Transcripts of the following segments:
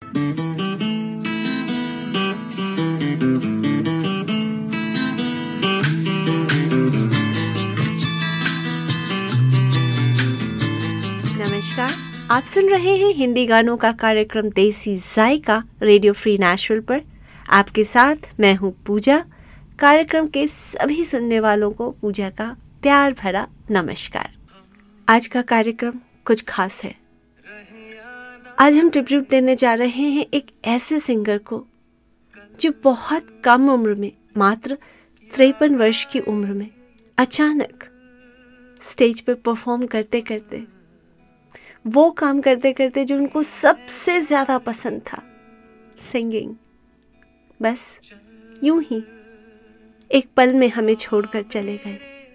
नमस्कार, आप सुन रहे हैं हिंदी गानों का कार्यक्रम देसी जायका रेडियो फ्री नेशनल पर। आपके साथ मैं हूँ पूजा। कार्यक्रम के सभी सुनने वालों को पूजा का प्यार भरा नमस्कार। आज का कार्यक्रम कुछ खास है। आज हम ट्रिब्यूट देने जा रहे हैं एक ऐसे सिंगर को जो बहुत कम उम्र में, मात्र 53 वर्ष की उम्र में, अचानक स्टेज पर परफॉर्म करते करते, वो काम करते करते जो उनको सबसे ज़्यादा पसंद था, सिंगिंग, बस यूं ही एक पल में हमें छोड़कर चले गए।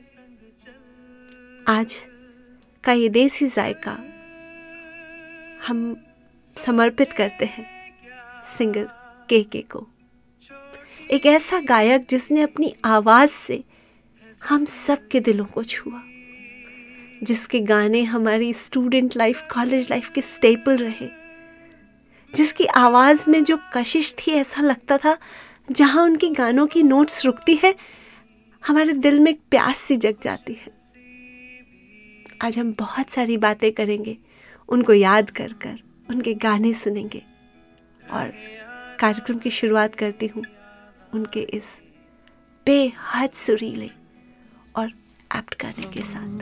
आज का ये देसी जायका हम समर्पित करते हैं सिंगर के को। एक ऐसा गायक जिसने अपनी आवाज़ से हम सब के दिलों को छुआ, जिसके गाने हमारी स्टूडेंट लाइफ, कॉलेज लाइफ के स्टेपल रहे, जिसकी आवाज़ में जो कशिश थी, ऐसा लगता था जहाँ उनकी गानों की नोट्स रुकती है हमारे दिल में एक प्यास सी जग जाती है। आज हम बहुत सारी बातें करेंगे, उनको याद कर कर उनके गाने सुनेंगे और कार्यक्रम की शुरुआत करती हूँ उनके इस बेहद सुरीले और एप्ट गाने के साथ।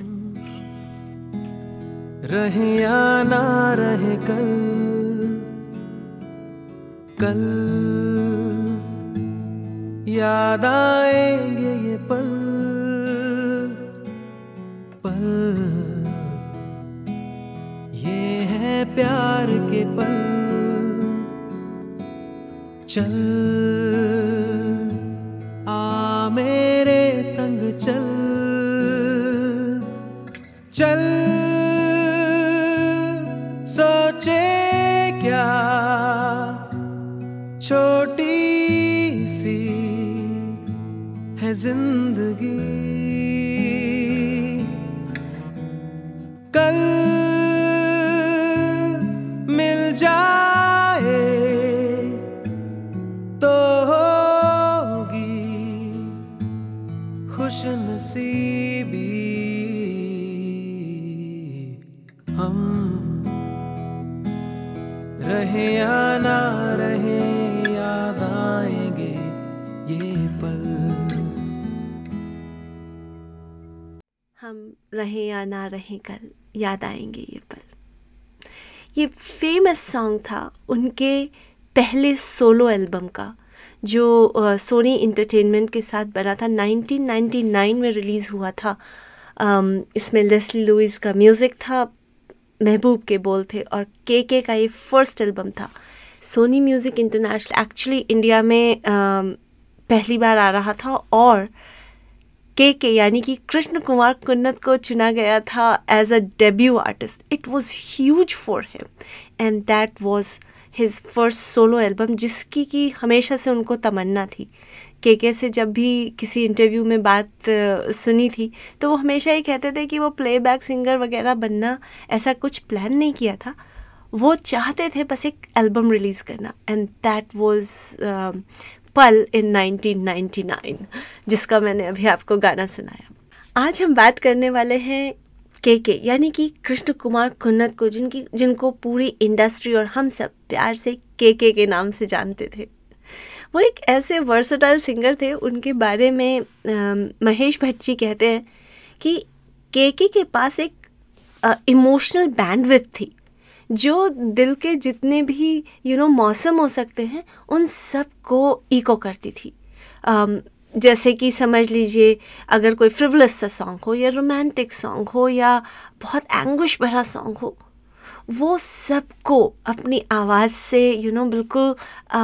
रहे या ना रहे कल, कल याद आएंगे ये पल, पल ये है प्यार के पल। चल आ मेरे संग चल, चल सोचे क्या छोटी सी है जिंदगी, कल मिल जाए तो होगी खुशनसीबी। हम रहे या ना रहे याद आएंगे ये पल। हम रहे या ना रहे कल, याद आएंगे ये पल। ये फेमस सॉन्ग था उनके पहले सोलो एल्बम का, जो सोनी इंटरटेनमेंट के साथ बना था। 1999 में रिलीज़ हुआ था। इसमें लेस्ली लुइस का म्यूज़िक था, महबूब के बोल थे और के का ये फर्स्ट एल्बम था। Sony music international actually India में पहली बार आ रहा था और के यानी कि कृष्ण कुमार कुन्नत को चुना गया था as a debut artist. It was huge for him and that was his first solo album, जिसकी कि हमेशा से उनको तमन्ना थी। के से जब भी किसी इंटरव्यू में बात सुनी थी तो वो हमेशा ही कहते थे कि वो प्लेबैक सिंगर वगैरह बनना ऐसा कुछ प्लान नहीं किया था, वो चाहते थे बस एक एल्बम रिलीज़ करना। And that was Pal in 1999, जिसका मैंने अभी आपको गाना सुनाया। आज हम बात करने वाले हैं के यानी कि कृष्ण कुमार कुन्नत को, जिनको पूरी इंडस्ट्री और हम सब प्यार से के नाम से जानते थे। वो एक ऐसे वर्सेटाइल सिंगर थे। उनके बारे में महेश भट्ट जी कहते हैं कि के पास एक इमोशनल बैंडविड्थ थी, जो दिल के जितने भी मौसम हो सकते हैं उन सब को इको करती थी। जैसे कि समझ लीजिए, अगर कोई फ्रिवलस सा सॉन्ग हो या रोमांटिक सॉन्ग हो या बहुत एंग्विश भरा सॉन्ग हो, वो सबको अपनी आवाज़ से बिल्कुल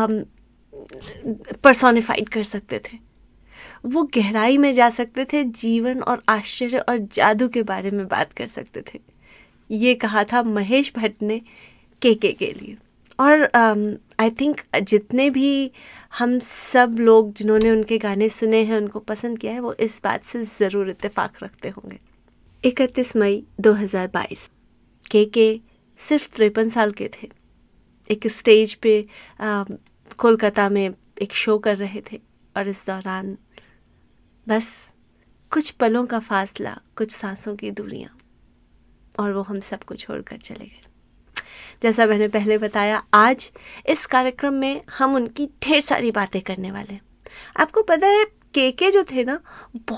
पर्सोनिफाइड कर सकते थे। वो गहराई में जा सकते थे, जीवन और आश्चर्य और जादू के बारे में बात कर सकते थे। ये कहा था महेश भट्ट ने के लिए। और आई थिंक जितने भी हम सब लोग जिन्होंने उनके गाने सुने हैं, उनको पसंद किया है, वो इस बात से ज़रूर इत्तेफाक रखते होंगे। 31 मई 2022 के सिर्फ 53 साल के थे। एक स्टेज पे कोलकाता में एक शो कर रहे थे, और इस दौरान बस कुछ पलों का फासला, कुछ सांसों की दूरियां, और वो हम सबको छोड़कर चले गए। जैसा मैंने पहले बताया, आज इस कार्यक्रम में हम उनकी ढेर सारी बातें करने वाले हैं। आपको पता है के जो थे ना,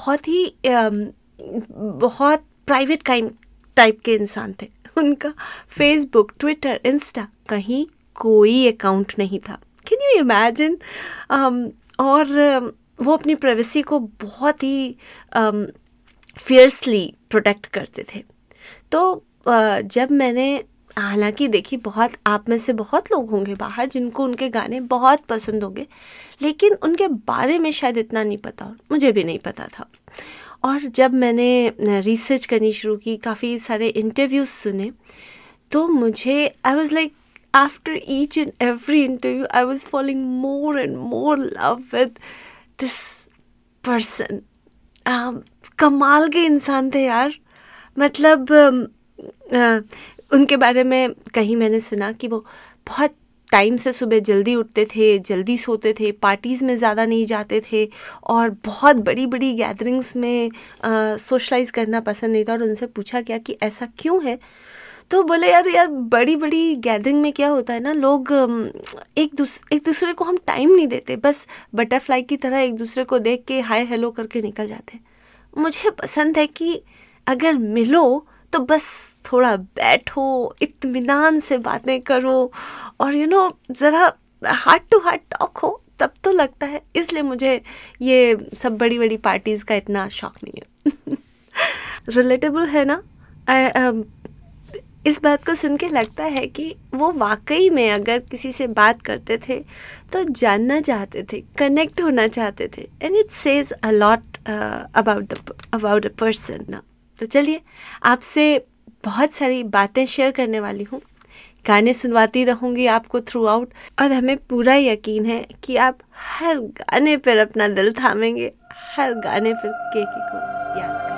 बहुत प्राइवेट काइंड टाइप के इंसान थे। उनका फेसबुक, ट्विटर, इंस्टा कहीं कोई अकाउंट नहीं था। Can you imagine? और वो अपनी प्राइवेसी को बहुत ही फियर्सली प्रोटेक्ट करते थे। तो जब मैंने, हालांकि देखिए, बहुत आप में से बहुत लोग होंगे बाहर जिनको उनके गाने बहुत पसंद होंगे, लेकिन उनके बारे में शायद इतना नहीं पता, मुझे भी नहीं पता था। और जब मैंने रिसर्च करनी शुरू की, काफ़ी सारे इंटरव्यूज़ सुने, तो मुझे I was like, after each and every interview I was falling more and more love with this person. कमाल के इंसान थे यार। मतलब उनके बारे में कहीं मैंने सुना कि वो बहुत टाइम से सुबह जल्दी उठते थे, जल्दी सोते थे, पार्टीज़ में ज़्यादा नहीं जाते थे, और बहुत बड़ी बड़ी गैदरिंग्स में सोशलाइज करना पसंद नहीं था। और उनसे पूछा गया कि ऐसा क्यों है, तो बोले यार बड़ी बड़ी गैदरिंग में क्या होता है ना, लोग एक दूसरे को हम टाइम नहीं देते, बस बटरफ्लाई की तरह एक दूसरे को देख के हाय हेलो करके निकल जाते हैं। मुझे पसंद है कि अगर मिलो तो बस थोड़ा बैठो, इत्मीनान से बातें करो, और ज़रा हार्ट टू हार्ट टॉक हो, तब तो लगता है। इसलिए मुझे ये सब बड़ी बड़ी पार्टीज़ का इतना शौक नहीं है। रिलेटेबल है ना? इस बात को सुन के लगता है कि वो वाकई में अगर किसी से बात करते थे तो जानना चाहते थे, कनेक्ट होना चाहते थे, and it says a lot about a person ना। तो चलिए, आपसे बहुत सारी बातें शेयर करने वाली हूँ, गाने सुनवाती रहूँगी आपको थ्रू आउट, और हमें पूरा यकीन है कि आप हर गाने पर अपना दिल थामेंगे, हर गाने पर के को याद करेंगे।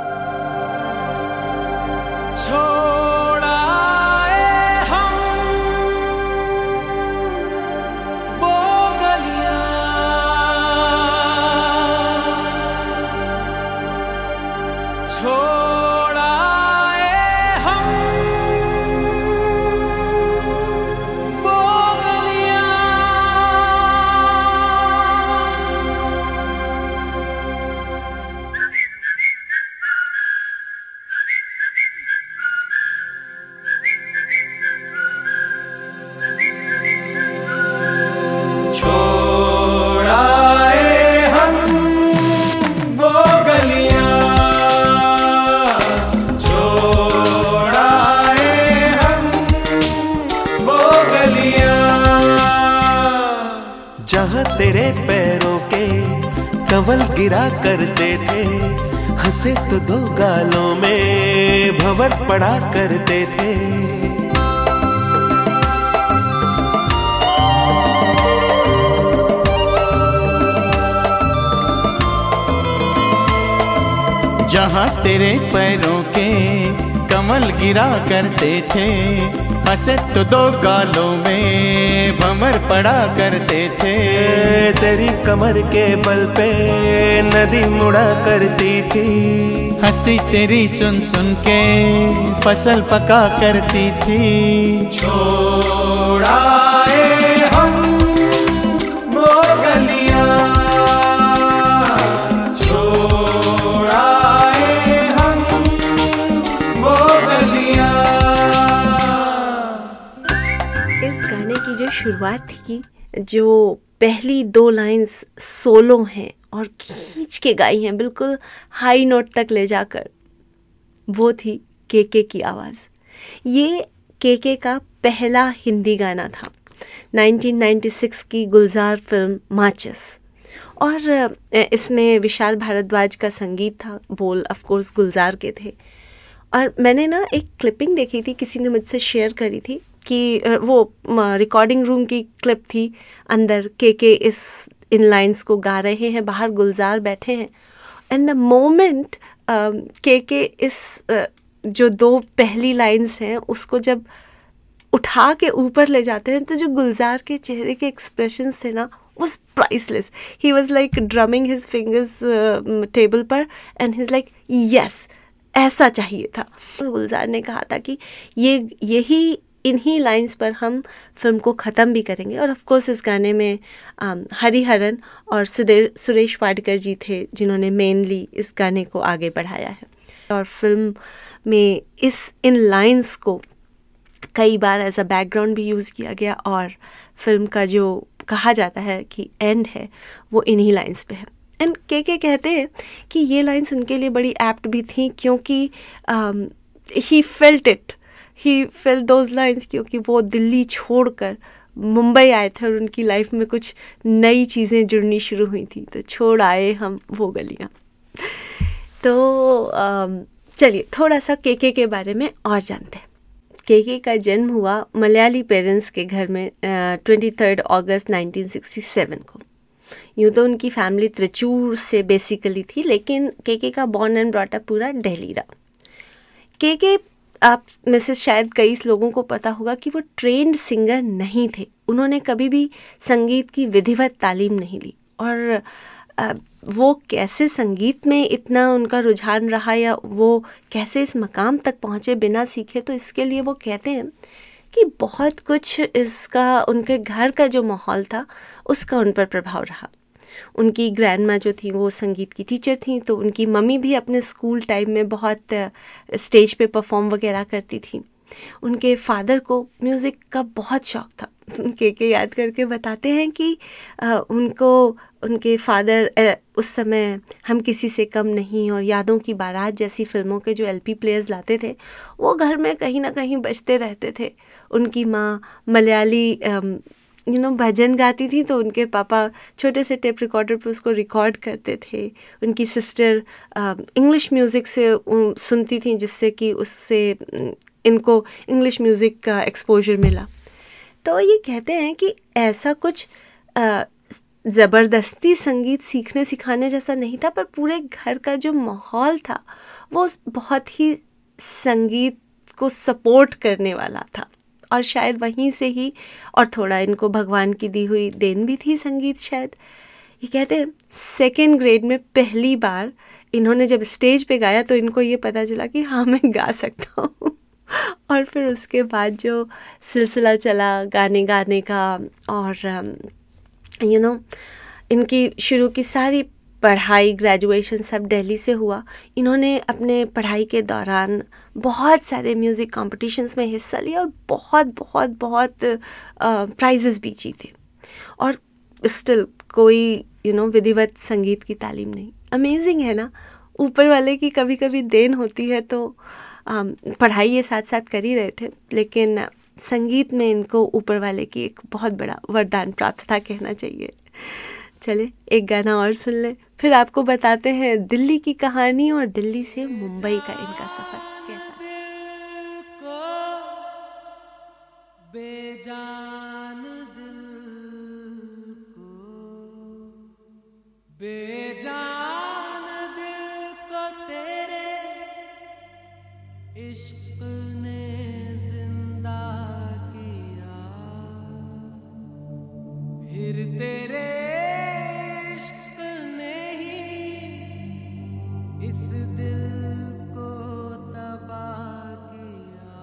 जहाँ तेरे पैरों के कंवल गिरा करते थे, हंसे तो दो गालों में भंवर पड़ा करते थे। जहाँ तेरे पैरों के कमल गिरा करते थे, हंसे तो दो गालों में भंवर पड़ा करते थे। तेरी कमर के बल पे नदी मुड़ा करती थी, हंसी तेरी सुन सुन के फसल पका करती थी। छोड़ाए हम वो गलियां, शुरुआत थी, जो पहली दो लाइंस सोलो हैं और खींच के गाई हैं बिल्कुल हाई नोट तक ले जाकर, वो थी के की आवाज़। ये के का पहला हिंदी गाना था, 1996 की गुलजार फिल्म माचिस, और इसमें विशाल भारद्वाज का संगीत था, बोल ऑफ कोर्स गुलजार के थे। और मैंने ना एक क्लिपिंग देखी थी, किसी ने मुझसे शेयर करी थी कि वो रिकॉर्डिंग रूम की क्लिप थी, अंदर के इन लाइंस को गा रहे हैं, बाहर गुलजार बैठे हैं, एंड द मोमेंट के इस जो दो पहली लाइंस हैं उसको जब उठा के ऊपर ले जाते हैं तो जो गुलजार के चेहरे के एक्सप्रेशंस थे ना, was priceless. He was like drumming his fingers table पर and he's like yes, ऐसा चाहिए था. और गुलजार ने कहा था कि यही इन्हीं लाइंस पर हम फिल्म को ख़त्म भी करेंगे. और ऑफ कोर्स इस गाने में हरिहरन और सुरेश वाडकर जी थे जिन्होंने मेनली इस गाने को आगे बढ़ाया है. और फिल्म में इन लाइंस को कई बार एज अ बैकग्राउंड भी यूज़ किया गया और फिल्म का जो कहा जाता है कि एंड है वो इन्हीं लाइंस पे है. एंड के कहते हैं कि ये लाइंस उनके लिए बड़ी एप्ट भी थी क्योंकि ही फेल्ट दोज लाइंस क्योंकि वो दिल्ली छोड़कर मुंबई आए थे और उनकी लाइफ में कुछ नई चीज़ें जुड़नी शुरू हुई थी. तो छोड़ आए हम वो गलियाँ. तो चलिए थोड़ा सा के बारे में और जानते हैं. के का जन्म हुआ मलयाली पेरेंट्स के घर में 23 अगस्त 1967 को. यूँ तो उनकी फैमिली त्रिचूर से बेसिकली थी, लेकिन के का बॉर्न एंड ब्रॉट अप पूरा दिल्ली रहा. के आप में से शायद कई लोगों को पता होगा कि वो ट्रेंड सिंगर नहीं थे. उन्होंने कभी भी संगीत की विधिवत तालीम नहीं ली. और वो कैसे संगीत में इतना उनका रुझान रहा या वो कैसे इस मकाम तक पहुँचे बिना सीखे, तो इसके लिए वो कहते हैं कि बहुत कुछ इसका उनके घर का जो माहौल था उसका उन पर प्रभाव रहा. उनकी ग्रैंड माँ जो थी वो संगीत की टीचर थी, तो उनकी मम्मी भी अपने स्कूल टाइम में बहुत स्टेज पे परफॉर्म वगैरह करती थी. उनके फादर को म्यूज़िक का बहुत शौक़ था. के याद करके बताते हैं कि उनके फादर उस समय हम किसी से कम नहीं और यादों की बारात जैसी फिल्मों के जो LP प्लेयर्स लाते थे वो घर में कहीं ना कहीं बजते रहते थे. उनकी माँ मलयाली भजन गाती थी, तो उनके पापा छोटे से टेप रिकॉर्डर पर उसको रिकॉर्ड करते थे. उनकी सिस्टर इंग्लिश म्यूज़िक से सुनती थी, जिससे कि उससे इनको इंग्लिश म्यूज़िक का एक्सपोजर मिला. तो ये कहते हैं कि ऐसा कुछ ज़बरदस्ती संगीत सीखने सिखाने जैसा नहीं था, पर पूरे घर का जो माहौल था वो बहुत ही संगीत को सपोर्ट करने वाला था. और शायद वहीं से ही, और थोड़ा इनको भगवान की दी हुई देन भी थी संगीत शायद. ये कहते हैं 2nd ग्रेड में पहली बार इन्होंने जब स्टेज पे गाया तो इनको ये पता चला कि हाँ मैं गा सकता हूँ. और फिर उसके बाद जो सिलसिला चला गाने का और इनकी शुरू की सारी पढ़ाई ग्रेजुएशन सब दिल्ली से हुआ. इन्होंने अपने पढ़ाई के दौरान बहुत सारे म्यूज़िक कॉम्पिटिशन्स में हिस्सा लिया और बहुत प्राइजेस भी जीते. और स्टिल कोई विधिवत संगीत की तालीम नहीं. अमेजिंग है ना, ऊपर वाले की कभी कभी देन होती है. तो पढ़ाई ये साथ साथ कर ही रहे थे, लेकिन संगीत में इनको ऊपर वाले की एक बहुत बड़ा वरदान प्राप्त था कहना चाहिए. चले एक गाना और सुन ले, फिर आपको बताते हैं दिल्ली की कहानी और दिल्ली से मुंबई का इनका सफ़र कैसा. बेजान दिल को, बेजान दिल को तेरे इश्क ने जिंदा किया. फिर तेरे इश्क ने ही इस दिल को तबाह किया.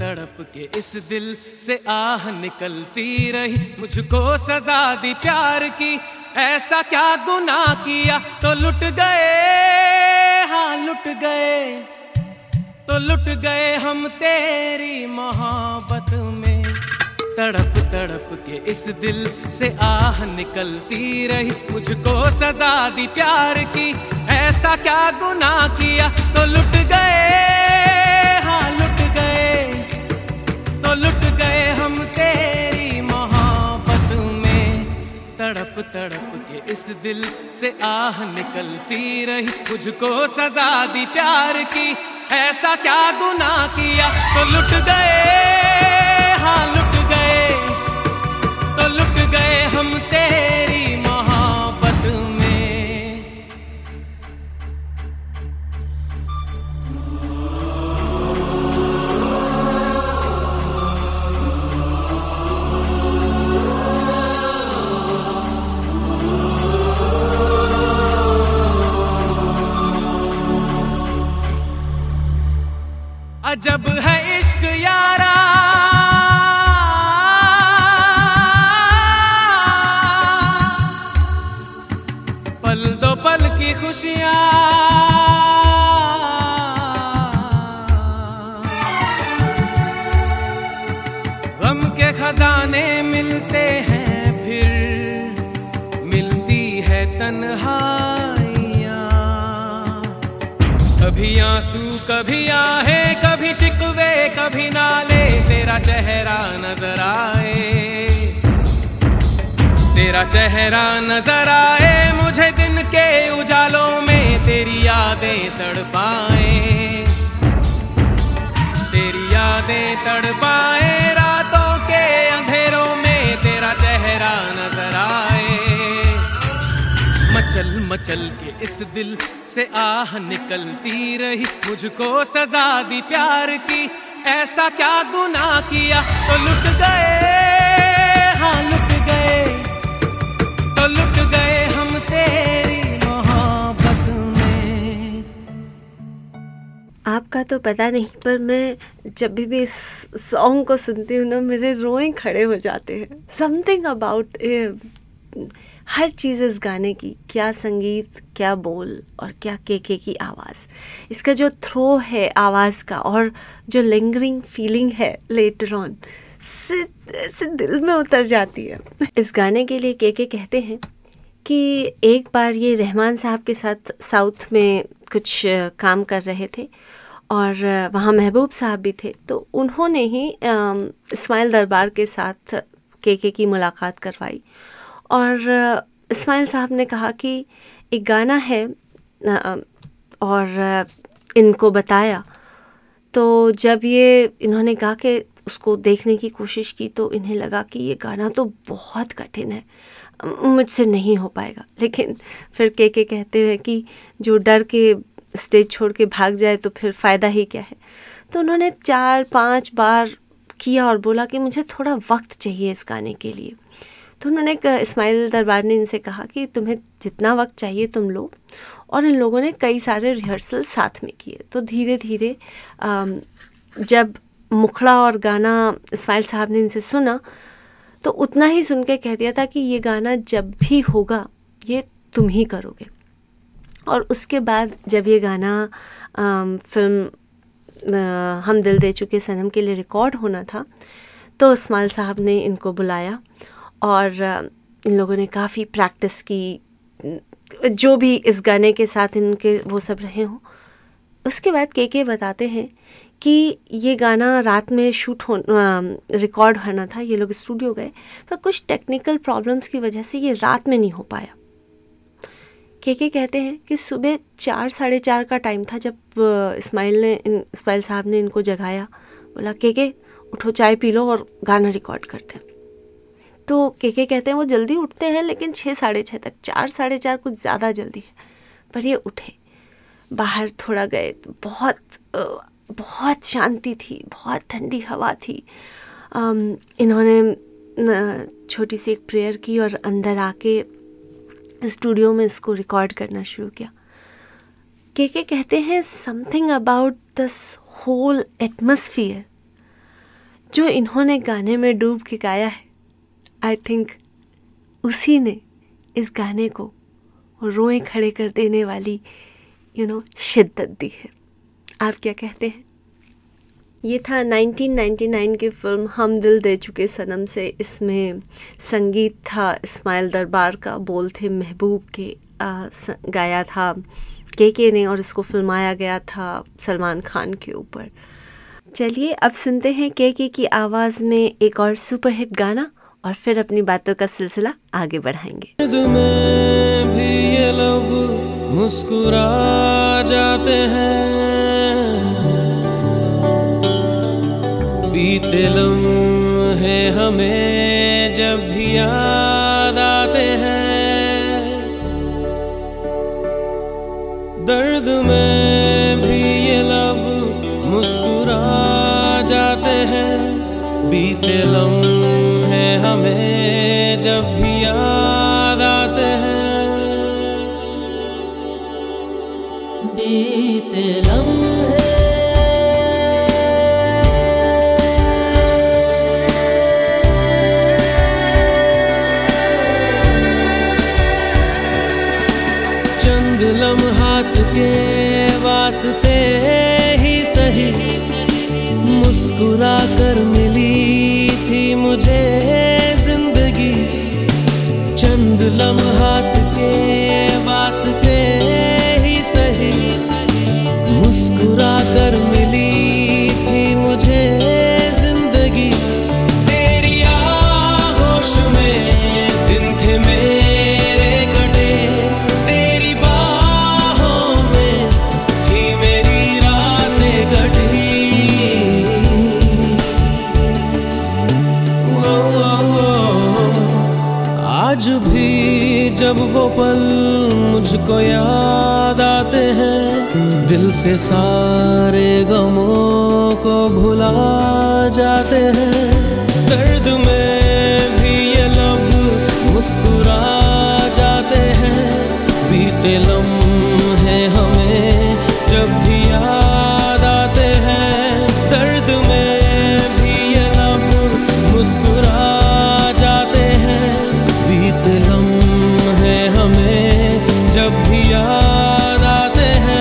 तड़प के इस दिल से आह निकलती रही, मुझको सजा दी प्यार की, ऐसा क्या गुनाह किया तो लुट गए, हाँ लुट गए, तो लुट गए हम तेरी मोहब्बत में। तड़प तड़प के इस दिल से आह निकलती रही, मुझको सजा दी प्यार की, ऐसा क्या गुनाह किया तो लुट गए, हाँ लुट गए, तो लुट गए हम तेरी मोहब्बत में। तड़प तड़प के इस दिल से आह निकलती रही, मुझको सजा दी प्यार की, ऐसा क्या गुनाह किया तो लुट गए, हाँ लुट गए, तो लुट गए हम तेरी मोहब्बत में। अजब है इश्क यारा, पल दो पल की खुशियां, गम के खजाने मिलते हैं, फिर मिलती है तन्हाइयां। कभी आंसू कभी आहें, कभी शिकवे कभी नाले, तेरा चेहरा नजर आए, तेरा चेहरा नजर आए मुझे दिन के उजालों में, तेरी यादें तड़पाए, तेरी यादें तड़पाए, रातों के अंधेरों में तेरा चेहरा नजर आए। मचल मचल के इस दिल से आह निकलती रही, मुझको सजा दी प्यार की, ऐसा क्या गुनाह किया तो लुट गए, हाँ लुट गए, तो लुट गए हम तेरी मोहब्बत में। आपका तो पता नहीं, पर मैं जब भी इस सॉन्ग को सुनती हूँ ना, मेरे रोए खड़े हो जाते हैं। समथिंग अबाउट हर चीज़ इस गाने की, क्या संगीत, क्या बोल और क्या केके की आवाज़, इसका जो थ्रो है आवाज़ का और जो लिंगरिंग फीलिंग है लेटर ऑन से दिल में उतर जाती है। इस गाने के लिए केके कहते हैं कि एक बार ये रहमान साहब के साथ साउथ में कुछ काम कर रहे थे और वहाँ महबूब साहब भी थे, तो उन्होंने ही इस्माइल दरबार के साथ केके की मुलाकात करवाई और इस्माइल साहब ने कहा कि एक गाना है और इनको बताया। तो जब ये इन्होंने गा के उसको देखने की कोशिश की तो इन्हें लगा कि ये गाना तो बहुत कठिन है, मुझसे नहीं हो पाएगा। लेकिन फिर केके कहते हैं कि जो डर के स्टेज छोड़ के भाग जाए तो फिर फ़ायदा ही क्या है। तो उन्होंने 4-5 बार किया और बोला कि मुझे थोड़ा वक्त चाहिए इस गाने के लिए। तो उन्होंने इस्माइल दरबार ने इनसे कहा कि तुम्हें जितना वक्त चाहिए तुम लो, और इन लोगों ने कई सारे रिहर्सल साथ में किए। तो धीरे धीरे जब मुखड़ा और गाना इस्माइल साहब ने इनसे सुना तो उतना ही सुन के कह दिया था कि ये गाना जब भी होगा ये तुम ही करोगे। और उसके बाद जब ये गाना फिल्म हम दिल दे चुके सनम के लिए रिकॉर्ड होना था तो इस्माइल साहब ने इनको बुलाया और इन लोगों ने काफ़ी प्रैक्टिस की, जो भी इस गाने के साथ इनके वो सब रहे हों। उसके बाद केके बताते हैं कि ये गाना रात में रिकॉर्ड होना था, ये लोग स्टूडियो गए, पर कुछ टेक्निकल प्रॉब्लम्स की वजह से ये रात में नहीं हो पाया। केके कहते हैं कि सुबह 4-4:30 का टाइम था जब इस्माइल साहब ने इनको जगाया, बोला केके उठो चाय पी लो और गाना रिकॉर्ड करते हैं। तो केके कहते हैं वो जल्दी उठते हैं लेकिन 6-6:30 तक, 4-4:30 कुछ ज़्यादा जल्दी है, पर ये उठे। बाहर थोड़ा गए तो बहुत शांति थी, बहुत ठंडी हवा थी। इन्होंने छोटी सी एक प्रेयर की और अंदर आके स्टूडियो में इसको रिकॉर्ड करना शुरू किया। केके कहते हैं something about this whole atmosphere जो इन्होंने गाने में डूब के गाया है, आई थिंक उसी ने इस गाने को रोए खड़े कर देने वाली शिद्दत दी है। आप क्या कहते हैं? ये था 1999 की फिल्म हम दिल दे चुके सनम से। इसमें संगीत था इस्माइल दरबार का, बोल थे महबूब के, गाया था के ने और इसको फिल्माया गया था सलमान खान के ऊपर। चलिए अब सुनते हैं के की आवाज़ में एक और सुपरहिट गाना और फिर अपनी बातों का सिलसिला आगे बढ़ाएंगे। में भी ये लब मुस्कुरा जाते हैं, बीते लम्हे हमें जब भी याद आते हैं, दर्द में भी ये लब मुस्कुरा जाते हैं, बीते लम्हे हमें जब भी याद आते हैं, बीते लम्हे चंद लम्हात के वास्ते ही सही मुस्कुरा कर मिली थी मुझे जिंदगी, चंद लम्हात के वास्ते ही सही मुस्कुरा कर मिली थी मुझे जिंदगी, तेरी आगोश में दिन थे मेरे कटे, तेरी बाहों में थी मेरी रातें कटी, आज भी जब वो पल मुझको याद आते हैं, दिल से सारे गमों को भुला जाते हैं, दर्द में भी ये लब मुस्कुरा जाते हैं, बीते लम्हे हमें जब भी याद आते हैं, दर्द में भी ये लब मुस्कुरा जाते हैं, बीते लम्हे हमें जब भी याद आते हैं।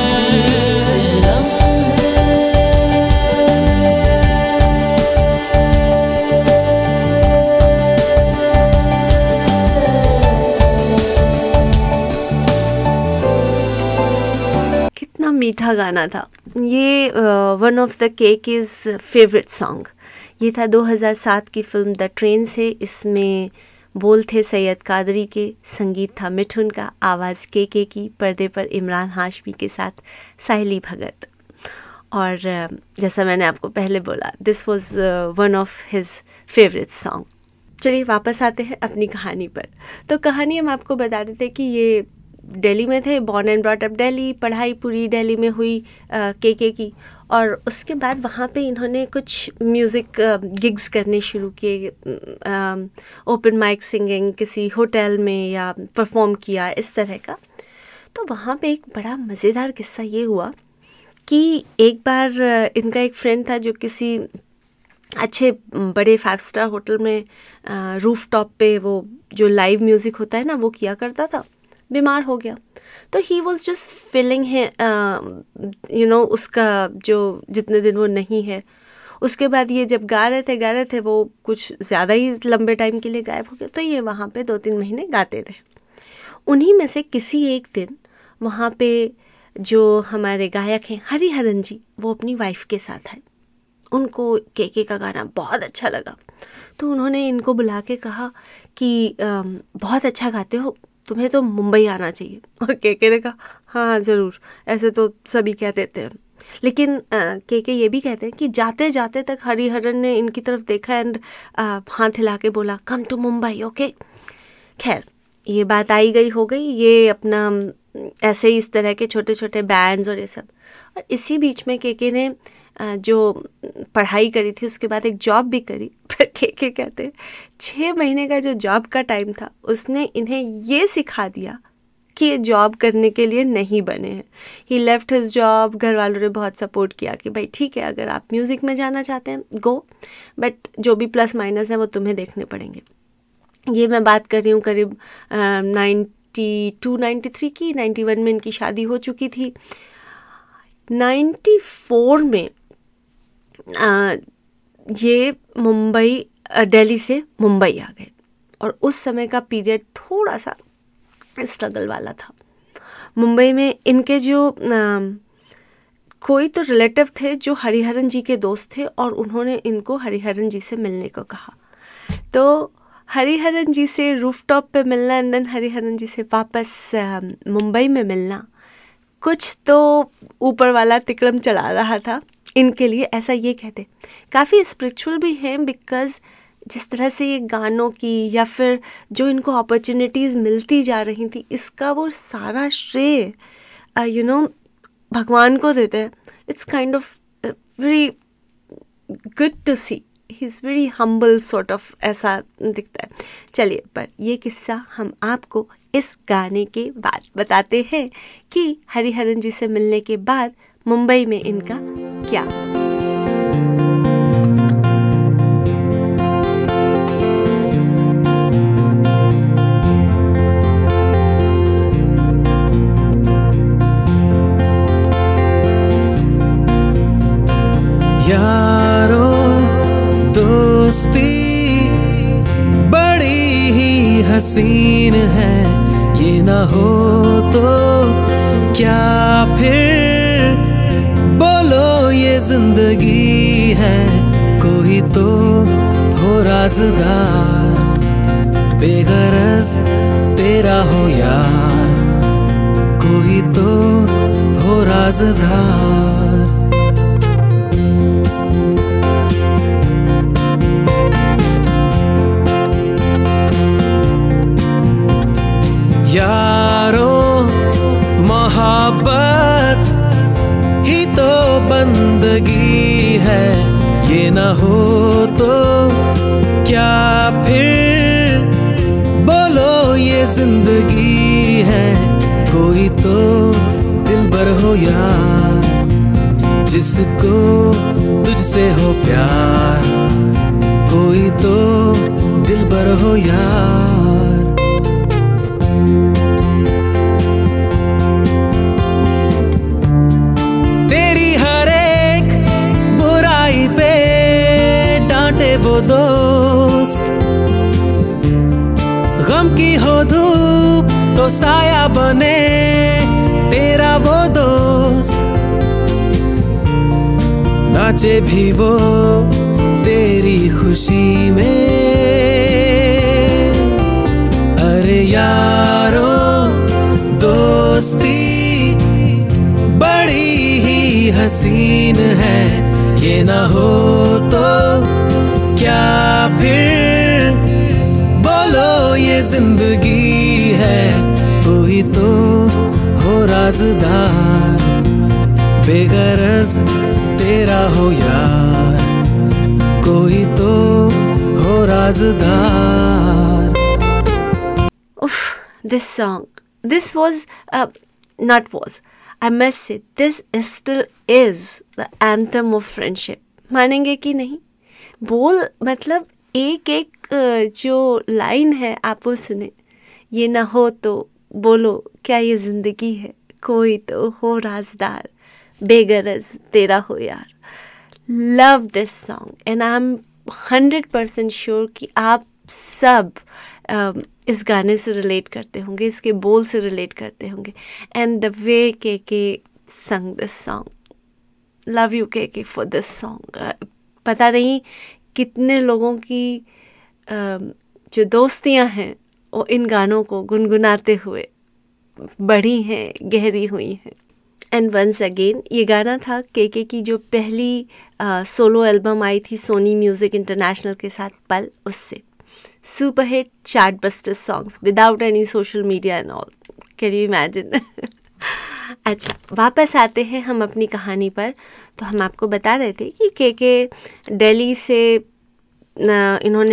कितना मीठा गाना था ये, one of the KK's favourite song. ये था 2007 की फिल्म द ट्रेन से। इसमें बोल थे सैयद कादरी के, संगीत था मिठुन का, आवाज़ के की, पर्दे पर इमरान हाशमी के साथ साहिली भगत। और जैसा मैंने आपको पहले बोला, this was one of his favourite song. चलिए वापस आते हैं अपनी कहानी पर। तो कहानी हम आपको बता देते कि ये दिल्ली में थे, born and brought up Delhi, पढ़ाई पूरी दिल्ली में हुई के की, और उसके बाद वहाँ पे इन्होंने कुछ म्यूज़िक गिग्स करने शुरू किए, ओपन माइक सिंगिंग किसी होटल में या परफॉर्म किया, इस तरह का। तो वहाँ पे एक बड़ा मज़ेदार किस्सा ये हुआ कि एक बार इनका एक फ्रेंड था जो किसी अच्छे बड़े 5 स्टार होटल में रूफ टॉप पे वो जो लाइव म्यूज़िक होता है ना वो किया करता था, बीमार हो गया। तो ही वॉज जस्ट फीलिंग है उसका जो जितने दिन वो नहीं है, उसके बाद ये जब गा रहे थे वो कुछ ज़्यादा ही लंबे टाइम के लिए गायब हो गए। तो ये वहाँ पे 2-3 महीने गाते रहे। उन्हीं में से किसी एक दिन वहाँ पे जो हमारे गायक हैं हरिहरन जी, वो अपनी वाइफ के साथ आए। उनको के का गाना बहुत अच्छा लगा, तो उन्होंने इनको बुला के कहा कि बहुत अच्छा गाते हो, तुम्हें तो मुंबई आना चाहिए। और के ने कहा हाँ ज़रूर, ऐसे तो सभी कह देते हैं, लेकिन के ये भी कहते हैं कि जाते जाते तक हरिहरन ने इनकी तरफ देखा एंड हाथ हिला के बोला कम टू मुंबई, ओके। खैर ये बात आई गई हो गई, ये अपना ऐसे ही इस तरह के छोटे छोटे बैंड्स और ये सब। और इसी बीच में के ने जो पढ़ाई करी थी उसके बाद एक जॉब भी करी। पर के कहते हैं 6 महीने का जो जॉब का टाइम था उसने इन्हें ये सिखा दिया कि ये जॉब करने के लिए नहीं बने हैं. He left his job. घर वालों ने बहुत सपोर्ट किया कि भाई ठीक है, अगर आप म्यूज़िक में जाना चाहते हैं गो, बट जो भी प्लस माइनस है वो तुम्हें देखने पड़ेंगे. ये मैं बात कर रही हूँ करीब 92-93 की. 91 में इनकी शादी हो चुकी थी. 94 में ये दिल्ली से मुंबई आ गए. और उस समय का पीरियड थोड़ा सा स्ट्रगल वाला था. मुंबई में इनके जो कोई तो रिलेटिव थे जो हरिहरन जी के दोस्त थे, और उन्होंने इनको हरिहरन जी से मिलने को कहा. तो हरिहरन जी से रूफटॉप पे मिलना एंड देन हरिहरन जी से वापस मुंबई में मिलना, कुछ तो ऊपर वाला तिकड़म चला रहा था इनके लिए, ऐसा ये कहते. काफ़ी स्पिरिचुअल भी हैं, बिकॉज़ जिस तरह से ये गानों की या फिर जो इनको अपॉर्चुनिटीज़ मिलती जा रही थी, इसका वो सारा श्रेय भगवान को देते हैं. It's kind of very good to see. He is very humble sort of, ऐसा दिखता है. चलिए, पर ये किस्सा हम आपको इस गाने के बाद बताते हैं कि हरिहरन जी से मिलने के बाद मुंबई में इनका क्या. यारो दोस्ती बड़ी ही हसीन है, ये ना हो तो क्या फिर बोलो ये जिंदगी है. कोई तो हो राज़दार, बेगरज तेरा हो यार. कोई तो हो राज़दार. यारो मोहब्बत ही तो बंदगी है, ये न हो तो क्या फिर बोलो ये जिंदगी है. कोई तो दिलबर हो यार, जिसको तुझसे हो प्यार. कोई तो दिलबर हो यार. तेरी हर एक बुराई पे डांटे वो दोस्त, गम की हो धूप तो साया बने तेरा वो दोस्त. नाचे भी वो तेरी खुशी में. अरे यारो दोस्ती बड़ी ही हसीन है, ये ना हो तो क्या फिर बोलो ये जिंदगी है. कोई तो हो राज़दार, बेगरज तेरा हो यार. कोई तो हो राज़दार. This song, this was not was, I must say, this still is the anthem of friendship. मानेंगे कि नहीं? बोल मतलब एक एक जो लाइन है आप वो सुने. ये ना हो तो बोलो क्या ये जिंदगी है. कोई तो हो राज़दार, बेगरज तेरा हो यार. Love this song and I am 100% sure कि आप सब इस गाने से रिलेट करते होंगे, इसके बोल से रिलेट करते होंगे. एंड द वे के संग दिस सॉन्ग. लव यू के फॉर दिस सॉन्ग. पता नहीं कितने लोगों की जो दोस्तियां हैं वो इन गानों को गुनगुनाते हुए बढ़ी हैं, गहरी हुई हैं. एंड वंस अगेन ये गाना था के की जो पहली सोलो एल्बम आई थी सोनी म्यूज़िक इंटरनेशनल के साथ पल, उससे. Super hit chart buster songs without any social media and all. Can you imagine. अच्छा, वापस आते हैं हम अपनी कहानी पर. तो हम आपको बता रहे थे कि के दिल्ली से इन्होंने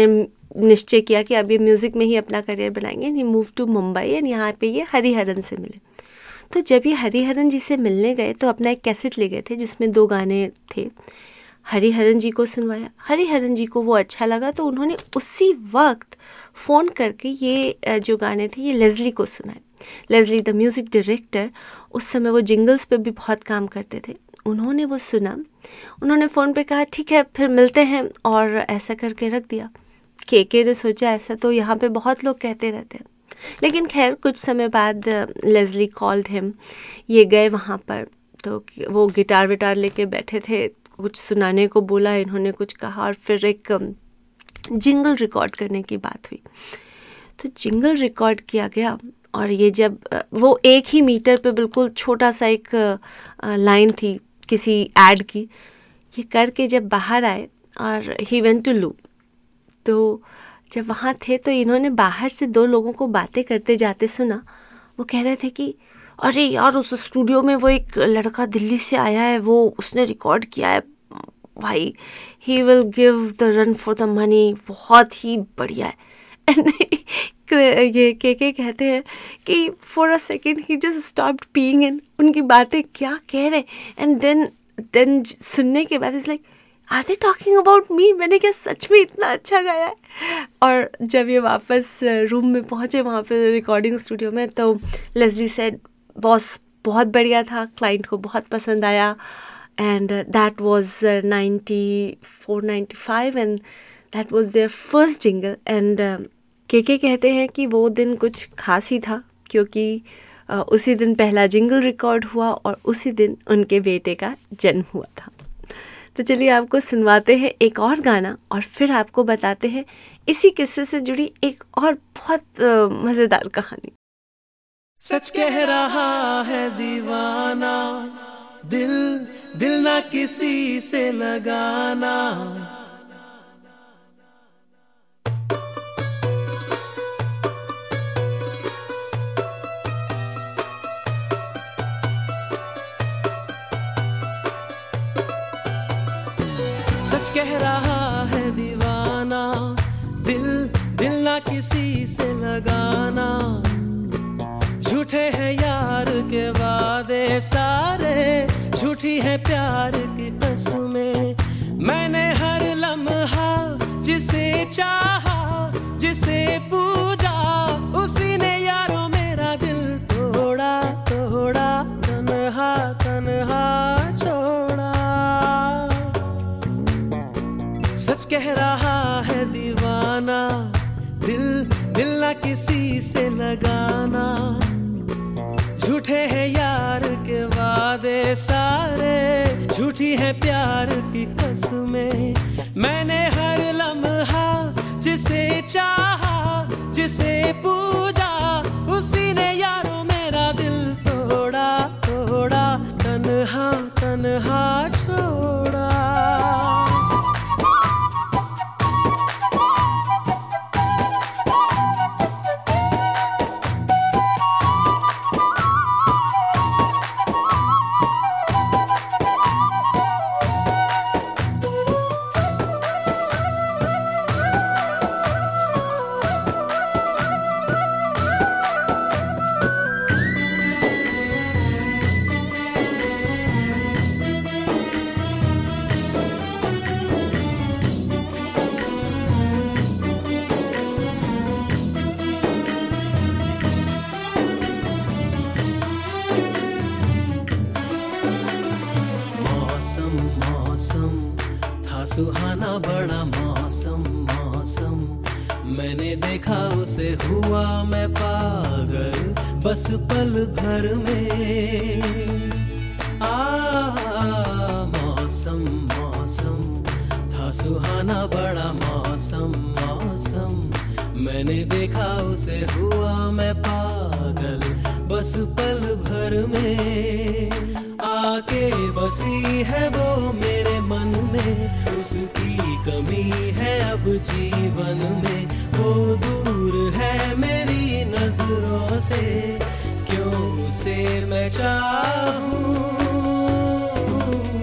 निश्चय किया कि अब ये म्यूज़िक में ही अपना करियर बनाएंगे। And he move to Mumbai and यहाँ पे ये हरिहरन से मिले। तो जब ये हरिहरन जी से मिलने गए तो अपना एक कैसेट ले गए थे जिसमें 2 गाने थे। हरिहरन जी को सुनवाया, हरिहरन जी को वो अच्छा लगा तो उन्होंने उसी वक्त फ़ोन करके ये जो गाने थे ये लेज़ली को सुनाए। लेज़ली द म्यूज़िक डायरेक्टर, उस समय वो जिंगल्स पे भी बहुत काम करते थे। उन्होंने वो सुना, उन्होंने फ़ोन पे कहा ठीक है फिर मिलते हैं, और ऐसा करके रख दिया। के ने सोचा ऐसा तो यहाँ पे बहुत लोग कहते रहते हैं, लेकिन खैर कुछ समय बाद लेज़ली कॉल्ड हिम, ये गए वहाँ पर तो वो गिटार विटार लेके बैठे थे, कुछ सुनाने को बोला, इन्होंने कुछ कहा और फिर एक जिंगल रिकॉर्ड करने की बात हुई। तो जिंगल रिकॉर्ड किया गया और ये जब वो एक ही मीटर पे बिल्कुल छोटा सा एक लाइन थी किसी एड की, ये करके जब बाहर आए और ही वेंट टू लूप, तो जब वहाँ थे तो इन्होंने बाहर से 2 लोगों को बातें करते जाते सुना। वो कह रहे थे कि अरे यार उस स्टूडियो में वो एक लड़का दिल्ली से आया है, वो उसने रिकॉर्ड किया है भाई, he will give the run for the money, बहुत ही बढ़िया है। ये के कहते हैं कि for a second he just stopped peeing in, उनकी बातें क्या कह रहे, एंड देन सुनने के बाद is like are they talking about me, मैंने क्या सच में इतना अच्छा गाया है। और जब ये वापस रूम में पहुँचे वहाँ पे रिकॉर्डिंग स्टूडियो में, तो लेज़ली सेड बॉस बहुत बढ़िया था, क्लाइंट को बहुत पसंद आया, and that was 94-95 and that was their first jingle. And के कहते हैं कि वो दिन कुछ खास ही था क्योंकि उसी दिन पहला जिंगल रिकॉर्ड हुआ और उसी दिन उनके बेटे का जन्म हुआ था। तो चलिए आपको सुनवाते हैं एक और गाना और फिर आपको बताते हैं इसी किस्से से जुड़ी एक और बहुत मज़ेदार कहानी। सच कह रहा है दीवाना, दिल ना किसी से लगाना। सच कह रहा है दीवाना, दिल ना किसी से लगाना। झूठे हैं यार के वादे सारे, झूठी है प्यार की कसमें। मैंने हर लम्हा जिसे चाहा, जिसे पूजा, उसी ने यारों मेरा दिल तोड़ा, तन्हा छोड़ा। सच कह रहा है दीवाना, दिल ना किसी से लगाना। झूठे हैं यार के वादे सारे, झूठी है प्यार की कसमें। मैंने हर लम्हा जिसे चाहा, जिसे पूजा, उसी ने यारों मेरा दिल तोड़ा, तन्हा छोड़ा। मौसम था सुहाना बड़ा मौसम, मैंने देखा उसे हुआ मैं पागल बस पल भर में। मौसम था सुहाना बड़ा मौसम, मैंने देखा उसे हुआ मैं पागल बस पल भर में। आके बसी है वो मेरे मन में, उसकी कमी है अब जीवन में। वो दूर है मेरी नजरों से, क्यों उसे मैं चाहूं।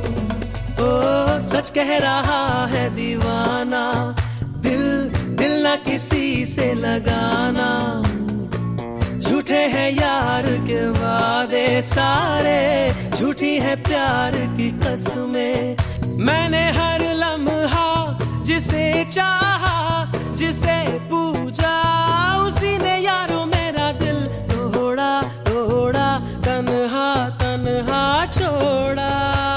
ओ सच कह रहा है दीवाना, दिल ना ना किसी से लगाना, झूठे हैं यार के वादे सारे, झूठी है प्यार की कसमें। मैंने हर लम्हा जिसे चाहा, जिसे पूजा, उसी ने यारों मेरा दिल तोड़ा तोड़ा, तन्हा तन्हा छोड़ा।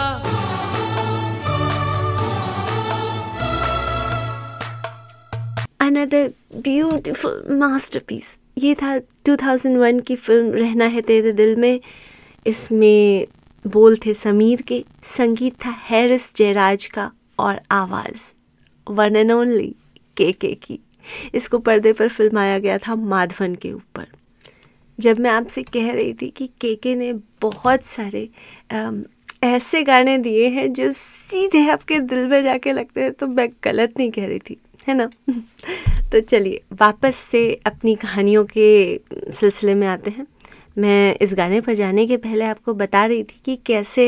Another beautiful masterpiece, ये था 2001 की फिल्म रहना है तेरे दिल में। इसमें बोल थे समीर के, संगीत था हैरिस जयराज का और आवाज़ वन एंड ओनली के की। इसको पर्दे पर फिल्माया गया था माधवन के ऊपर। जब मैं आपसे कह रही थी कि के ने बहुत सारे ऐसे गाने दिए हैं जो सीधे आपके दिल में जाके लगते हैं, तो मैं गलत नहीं कह रही थी, है ना। तो चलिए वापस से अपनी कहानियों के सिलसिले में आते हैं। मैं इस गाने पर जाने के पहले आपको बता रही थी कि कैसे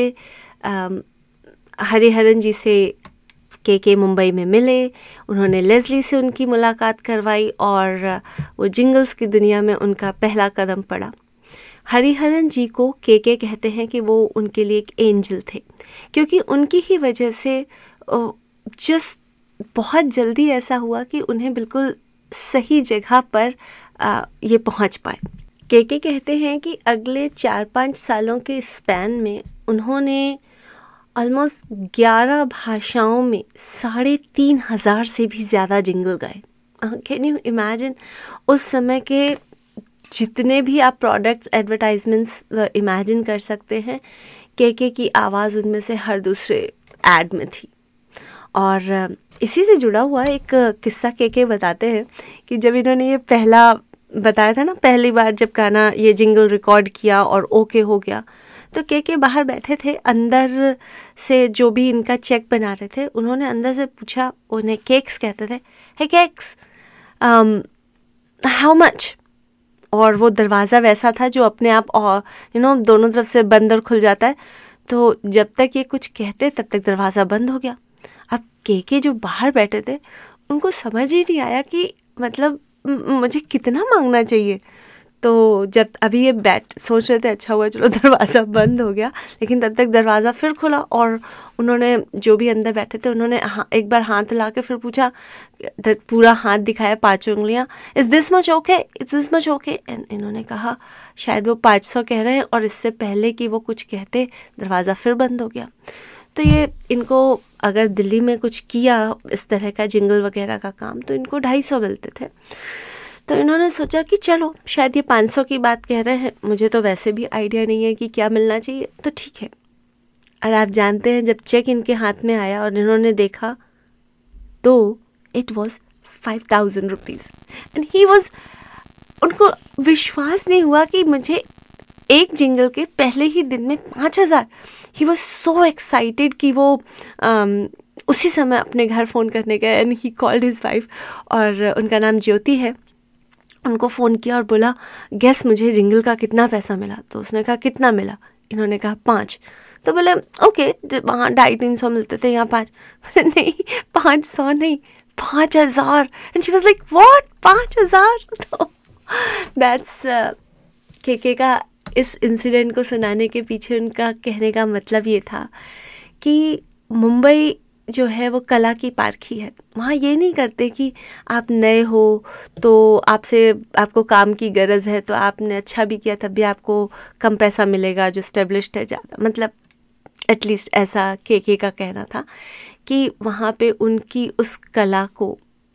हरिहरन जी से के मुंबई में मिले, उन्होंने लेस्ली से उनकी मुलाकात करवाई और वो जिंगल्स की दुनिया में उनका पहला कदम पड़ा। हरिहरन जी को के कहते हैं कि वो उनके लिए एक एंजल थे, क्योंकि उनकी ही वजह से जस्ट बहुत जल्दी ऐसा हुआ कि उन्हें बिल्कुल सही जगह पर ये पहुंच पाए। के कहते हैं कि अगले 4-5 सालों के स्पैन में उन्होंने ऑलमोस्ट 11 भाषाओं में 3,500 से भी ज़्यादा जिंगल गाए। Can you imagine? उस समय के जितने भी आप प्रोडक्ट्स एडवर्टाइजमेंट्स इमेजिन कर सकते हैं, के की आवाज़ उनमें से हर दूसरे एड में थी। और इसी से जुड़ा हुआ एक किस्सा के बताते हैं कि जब इन्होंने ये पहला बताया था ना, पहली बार जब गाना ये जिंगल रिकॉर्ड किया और ओके हो गया, तो के बाहर बैठे थे, अंदर से जो भी इनका चेक बना रहे थे उन्होंने अंदर से पूछा, उन्हें केक्स कहते थे, हे केक्स हाउ मच। और वो दरवाज़ा वैसा था जो अपने आप दोनों तरफ से बंद और खुल जाता है, तो जब तक ये कुछ कहते तब तक दरवाज़ा बंद हो गया। अब के जो बाहर बैठे थे उनको समझ ही नहीं आया कि मतलब मुझे कितना मांगना चाहिए। तो जब अभी ये सोच रहे थे अच्छा हुआ चलो दरवाज़ा बंद हो गया, लेकिन तब तक दरवाज़ा फिर खुला और उन्होंने जो भी अंदर बैठे थे उन्होंने एक बार हाथ ला के फिर पूछा, पूरा हाथ दिखाया 5 उंगलियां, is this much okay, is this much okay. इन्होंने कहा शायद वो 500 कह रहे हैं और इससे पहले कि वो कुछ कहते दरवाज़ा फिर बंद हो गया। तो ये इनको अगर दिल्ली में कुछ किया इस तरह का जिंगल वगैरह का काम तो इनको 250 मिलते थे। तो इन्होंने सोचा कि चलो शायद ये 500 की बात कह रहे हैं, मुझे तो वैसे भी आइडिया नहीं है कि क्या मिलना चाहिए, तो ठीक है। और आप जानते हैं जब चेक इनके हाथ में आया और इन्होंने देखा तो it was 5,000 rupees and he was, उनको विश्वास नहीं हुआ कि मुझे एक जिंगल के पहले ही दिन में 5,000। ही वॉज सो एक्साइटेड कि वो उसी समय अपने घर फ़ोन करने गए and he called his wife, और उनका नाम ज्योति है। उनको फ़ोन किया और बोला गैस मुझे जिंगल का कितना पैसा मिला। तो उसने कहा कितना मिला? इन्होंने कहा 5। तो बोले ओके, वहाँ 250-300 मिलते थे, यहाँ 5। नहीं 500 नहीं 5,000। And she was like what 5,000? तो दैट्स के का इस इंसिडेंट को सुनाने के पीछे उनका कहने का मतलब ये था कि मुंबई जो है वो कला की पारखी है। वहाँ ये नहीं करते कि आप नए हो तो आपको काम की गरज है तो आपने अच्छा भी किया तब भी आपको कम पैसा मिलेगा, जो एस्टेब्लिश्ड है ज़्यादा। मतलब एटलीस्ट ऐसा के का कहना था कि वहाँ पे उनकी उस कला को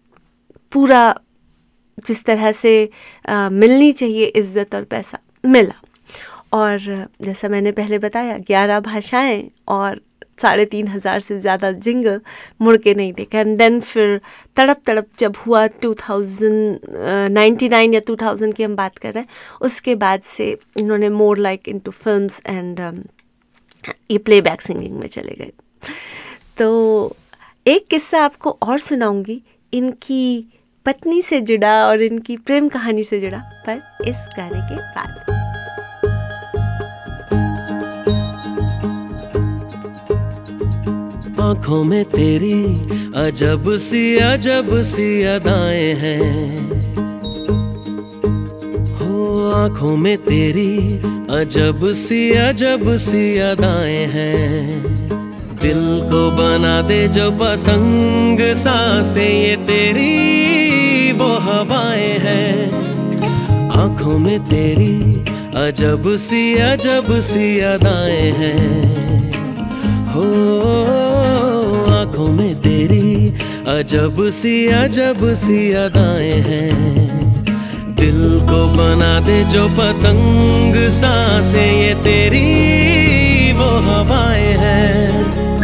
पूरा जिस तरह से मिलनी चाहिए इज़्ज़त और पैसा मिला। और जैसा मैंने पहले बताया 11 भाषाएं और 3,500 से ज़्यादा जिंगल, मुड़ के नहीं देखा। एंड देन फिर तड़प जब हुआ 1999 या 2000 की हम बात कर रहे हैं, उसके बाद से इन्होंने more like into films and ये प्लेबैक सिंगिंग में चले गए। तो एक किस्सा आपको और सुनाऊंगी इनकी पत्नी से जुड़ा और इनकी प्रेम कहानी से जुड़ा, पर इस गाने के बाद। आँखों में तेरी अजब सी अदाएं हैं, हो आँखों में तेरी अजब सी अदाएं हैं। दिल को बना दे जो पतंग सांसें ये तेरी वो हवाएं हैं। आँखों में तेरी अजब सी अदाएं हैं, हो आँखों में तेरी अजब सी अदाएं हैं। दिल को बना दे जो पतंग सांसें ये तेरी वो हवाएं हैं।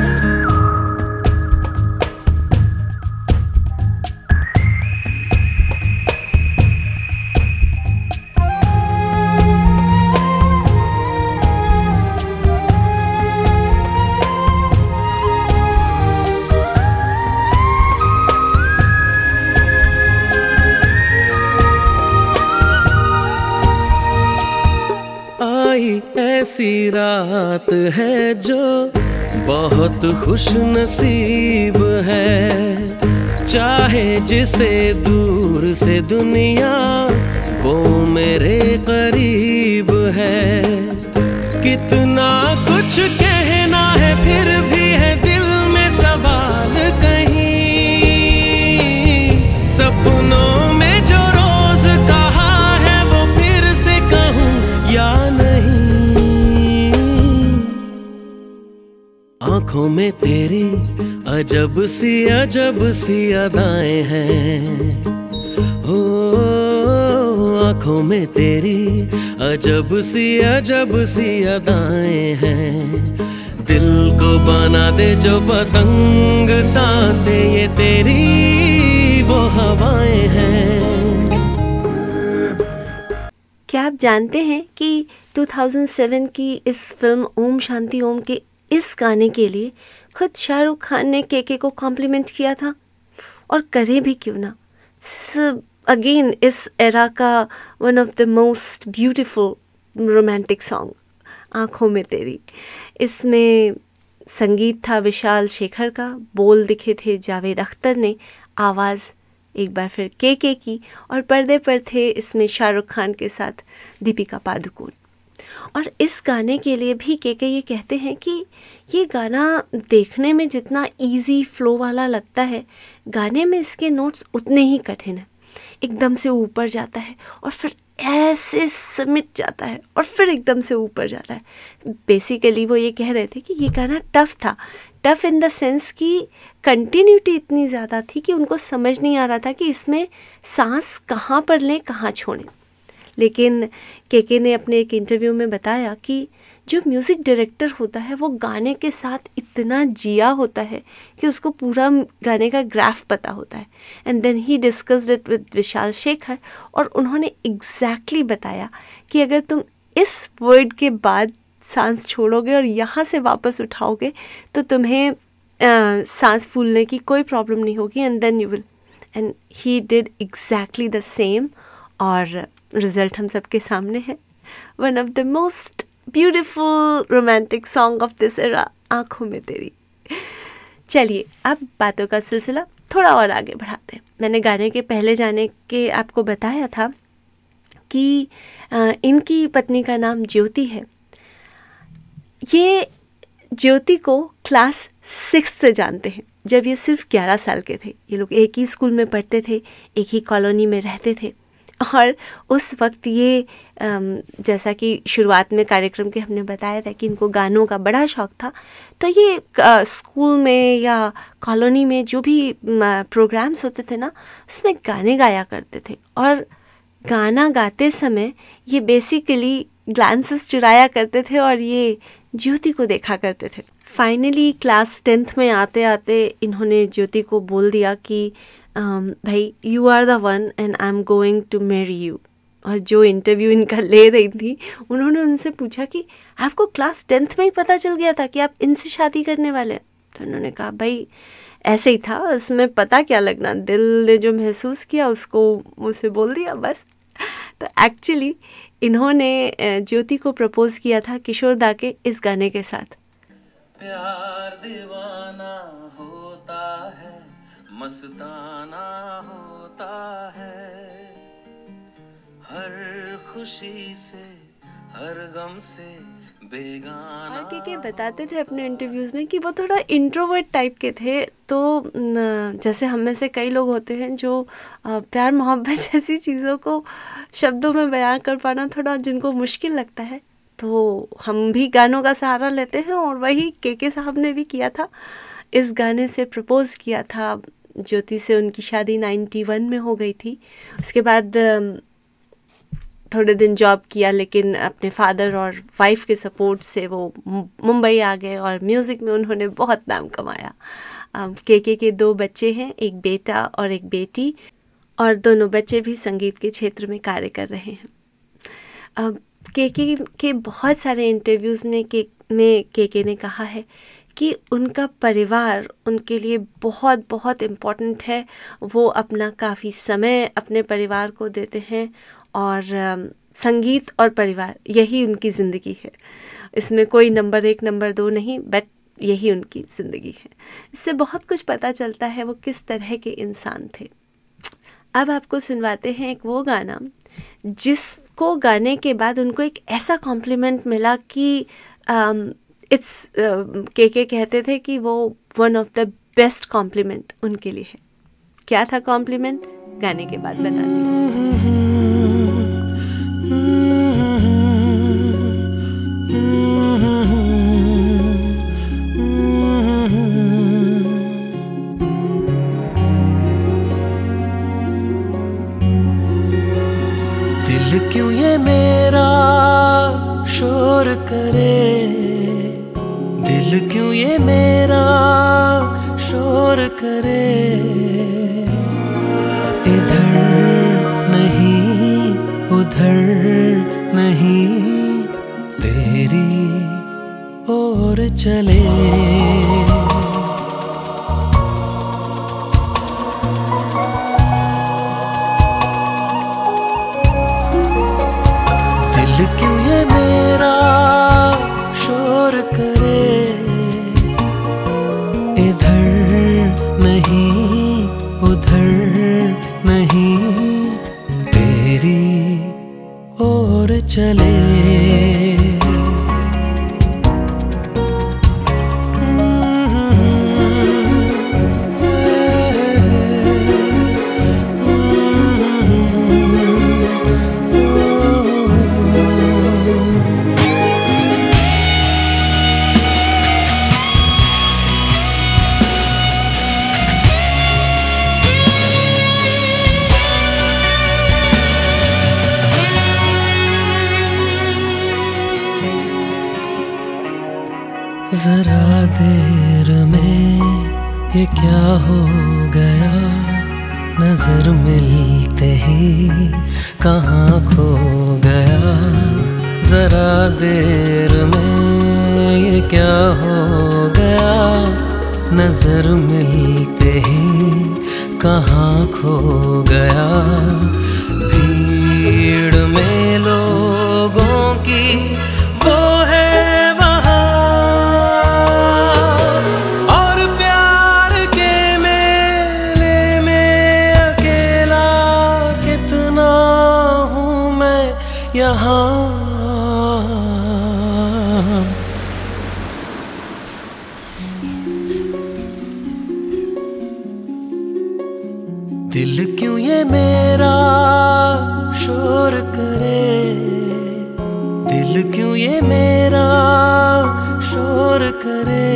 ऐसी रात है जो बहुत खुश नसीब है, चाहे जिसे दूर से दुनिया वो मेरे करीब है। कितना कुछ कहना है फिर भी है दिल में सवाल कहीं, सपनों में जो रोज कहा है वो फिर से कहूँ या नहीं। आँखों में तेरी अजब सी अदाएं हैं, हो आँखों में तेरी अजब सी अदाएं हैं। दिल को बना दे जो पतंग सांसें ये तेरी वो हवाएं हैं। क्या आप जानते हैं कि 2007 की इस फिल्म ओम शांति ओम के इस गाने के लिए खुद शाहरुख खान ने केके को कॉम्प्लीमेंट किया था, और करे भी क्यों ना। अगेन इस एरा का one of the most beautiful romantic song आँखों में तेरी। इसमें संगीत था विशाल शेखर का, बोल दिखे थे जावेद अख्तर ने, आवाज़ एक बार फिर केके की, और पर्दे पर थे इसमें शाहरुख खान के साथ दीपिका पादुकोण। और इस गाने के लिए भी केके ये कहते हैं कि ये गाना देखने में जितना इजी फ्लो वाला लगता है, गाने में इसके नोट्स उतने ही कठिन हैं। एकदम से ऊपर जाता है और फिर ऐसे सिमट जाता है और फिर एकदम से ऊपर जाता है। बेसिकली वो ये कह रहे थे कि ये गाना टफ़ था, टफ़ इन द सेंस कि कंटिन्यूटी इतनी ज़्यादा थी कि उनको समझ नहीं आ रहा था कि इसमें सांस कहाँ पर लें कहाँ छोड़ें। लेकिन केके ने अपने एक इंटरव्यू में बताया कि जो म्यूज़िक डायरेक्टर होता है वो गाने के साथ इतना जिया होता है कि उसको पूरा गाने का ग्राफ पता होता है। And then he discussed it with Vishal Shekhar, और उन्होंने एग्जैक्टली बताया कि अगर तुम इस वर्ड के बाद सांस छोड़ोगे और यहाँ से वापस उठाओगे तो तुम्हें सांस फूलने की कोई प्रॉब्लम नहीं होगी, and then you will. And he did exactly the same, और रिजल्ट हम सबके सामने है। One of the most beautiful romantic song of this era, आँखों में तेरी। चलिए अब बातों का सिलसिला थोड़ा और आगे बढ़ाते हैं। मैंने गाने के पहले जाने के आपको बताया था कि इनकी पत्नी का नाम ज्योति है। ये ज्योति को क्लास 6 से जानते हैं, जब ये सिर्फ 11 साल के थे। ये लोग एक ही स्कूल में पढ़ते थे, एक ही कॉलोनी में रहते थे, और उस वक्त ये जैसा कि शुरुआत में कार्यक्रम के हमने बताया था कि इनको गानों का बड़ा शौक़ था, तो ये स्कूल में या कॉलोनी में जो भी प्रोग्राम्स होते थे ना, उसमें गाने गाया करते थे। और गाना गाते समय ये बेसिकली ग्लांसेस चुराया करते थे और ये ज्योति को देखा करते थे। फाइनली क्लास 10th में आते आते इन्होंने ज्योति को बोल दिया कि भाई you are the one and I am going to marry you. और जो इंटरव्यू इनका ले रही थी उन्होंने उनसे पूछा कि आपको क्लास 10th में ही पता चल गया था कि आप इनसे शादी करने वाले हैं? तो उन्होंने कहा भाई ऐसे ही था, उसमें पता क्या लगना, दिल ने जो महसूस किया उसको मुझसे बोल दिया बस। तो एक्चुअली इन्होंने ज्योति को प्रपोज़ किया था किशोर दा के इस गाने के साथ। प्यार दीवाना होता है, मस्ताना होता है, हर खुशी से हर गम से बेगाना। और के बताते थे अपने इंटरव्यूज़ में कि वो थोड़ा इंट्रोवर्ट टाइप के थे, तो जैसे हम में से कई लोग होते हैं जो प्यार मोहब्बत जैसी चीज़ों को शब्दों में बयां कर पाना थोड़ा जिनको मुश्किल लगता है, तो हम भी गानों का सहारा लेते हैं, और वही के साहब ने भी किया था। इस गाने से प्रपोज़ किया था ज्योति से, उनकी शादी 91 में हो गई थी। उसके बाद थोड़े दिन जॉब किया, लेकिन अपने फादर और वाइफ के सपोर्ट से वो मुंबई आ गए और म्यूज़िक में उन्होंने बहुत नाम कमाया। के 2 बच्चे हैं, एक बेटा और एक बेटी, और दोनों बच्चे भी संगीत के क्षेत्र में कार्य कर रहे हैं। के बहुत सारे इंटरव्यूज़ में के ने कहा है कि उनका परिवार उनके लिए बहुत बहुत इम्पोर्टेंट है। वो अपना काफ़ी समय अपने परिवार को देते हैं, और संगीत और परिवार यही उनकी ज़िंदगी है। इसमें कोई नंबर 1 नंबर 2 नहीं, बट यही उनकी ज़िंदगी है। इससे बहुत कुछ पता चलता है वो किस तरह के इंसान थे। अब आपको सुनवाते हैं एक वो गाना जिसको गाने के बाद उनको एक ऐसा कॉम्प्लीमेंट मिला कि इट्स के कहते थे कि वो one of the best compliment उनके लिए है। क्या था कॉम्प्लीमेंट, गाने के बाद बताती हूँ। दिल क्यों ये मेरा शोर करे, दिल क्यों ये मेरा शोर करे, इधर नहीं उधर नहीं तेरी ओर चले। दिल क्यों ये मेरा शोर करे, इधर नहीं उधर नहीं तेरी ओर चले। जरा देर में ये क्या हो गया, नजर मिलते ही कहाँ खो गया। जरा देर में ये क्या हो गया, नजर मिलते ही कहाँ खो गया। भीड़ में लोगों की वो है दिल क्यों ये मेरा शोर करे, दिल क्यों ये मेरा शोर करे,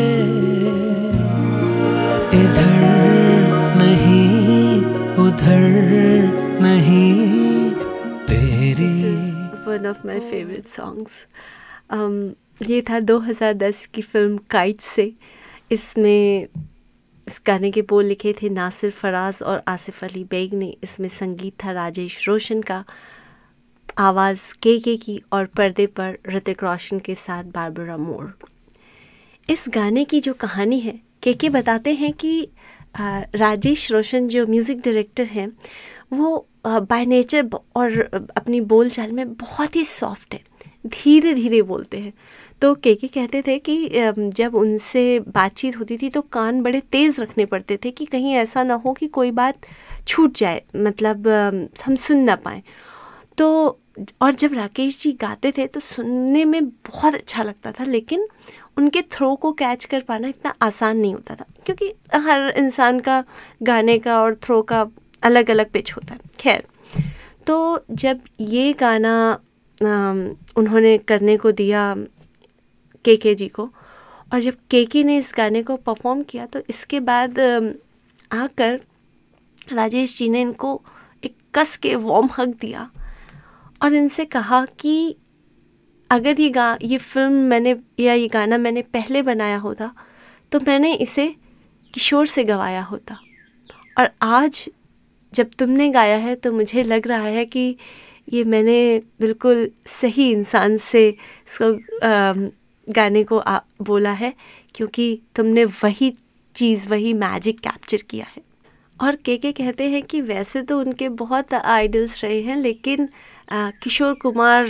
इधर नहीं उधर नहीं तेरी। One of my favourite songs. ये था 2010 की फिल्म काइट से। इसमें इस गाने के बोल लिखे थे नासिर फराज और आसिफ अली बेग ने। इसमें संगीत था राजेश रोशन का, आवाज़ के की, और पर्दे पर ऋतिक रोशन के साथ बारबरा मूर। इस गाने की जो कहानी है, के बताते हैं कि राजेश रोशन जो म्यूज़िक डायरेक्टर हैं, वो बाय नेचर और अपनी बोलचाल में बहुत ही सॉफ्ट है, धीरे धीरे बोलते हैं। तो केके कहते थे कि जब उनसे बातचीत होती थी तो कान बड़े तेज़ रखने पड़ते थे कि कहीं ऐसा ना हो कि कोई बात छूट जाए, मतलब हम सुन ना पाएँ। तो और जब राकेश जी गाते थे तो सुनने में बहुत अच्छा लगता था, लेकिन उनके थ्रो को कैच कर पाना इतना आसान नहीं होता था, क्योंकि हर इंसान का गाने का और थ्रो का अलग अलग पिच होता है। खैर, तो जब ये गाना उन्होंने करने को दिया केके जी को, और जब केके ने इस गाने को परफॉर्म किया तो इसके बाद आकर राजेश जी ने इनको एक कस के वार्म हग दिया और इनसे कहा कि अगर ये फिल्म ये गाना मैंने पहले बनाया होता तो मैंने इसे किशोर से गवाया होता, और आज जब तुमने गाया है तो मुझे लग रहा है कि ये मैंने बिल्कुल सही इंसान से इसको गाने को बोला है, क्योंकि तुमने वही चीज़, वही मैजिक कैप्चर किया है। और केके कहते हैं कि वैसे तो उनके बहुत आइडल्स रहे हैं, लेकिन किशोर कुमार